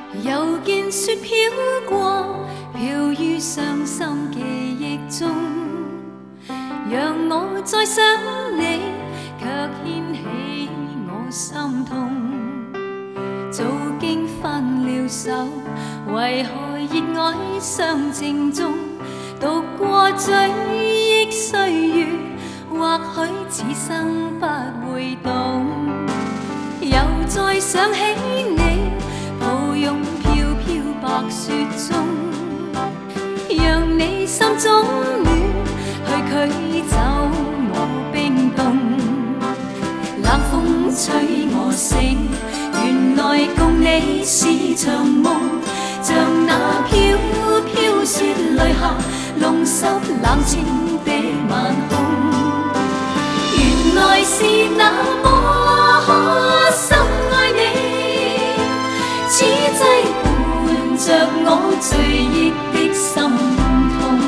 又見雪飄過，飄於傷心記憶中，讓我再想你，卻掀起我心痛。早經分了手，為何熱愛相正中？讀過追憶歲月，或許此生不會懂。又再想起你，抱擁飄飄白雪中，讓你心中暖，去驅走我冰凍。冷風吹我醒，原來共你是場夢，像那飄飄雪淚下弄濕冷清的晚空。原來是那麼深愛你，此際伴着我追憶的心痛。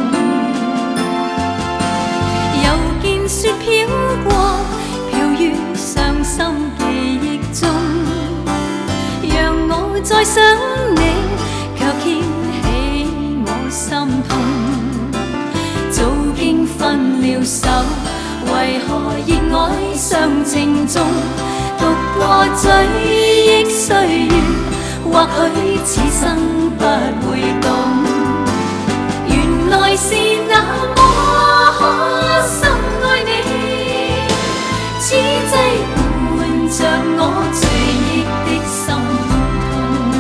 又見雪飄過，飄於傷心記憶中，讓我再想你，卻掀起我心痛。早經分了手，為何熱愛相正中？讀過追憶歲月，或許此生不會懂。原來是那麼深愛你，此際伴着我追憶的心痛。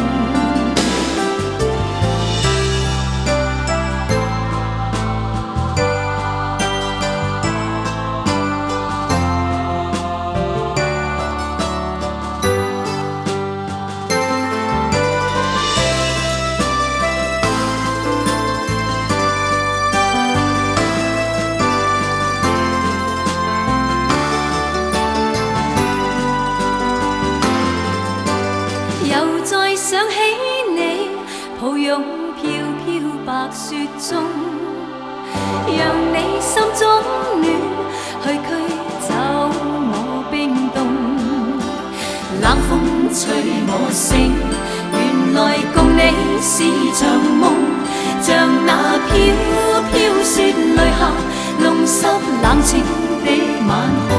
又再想起你，抱擁飄飄白雪中，讓你心中暖，去驅走我冰凍。冷風吹我醒，原來共你是場夢，像那飄飄雪淚下弄濕冷清的晚空。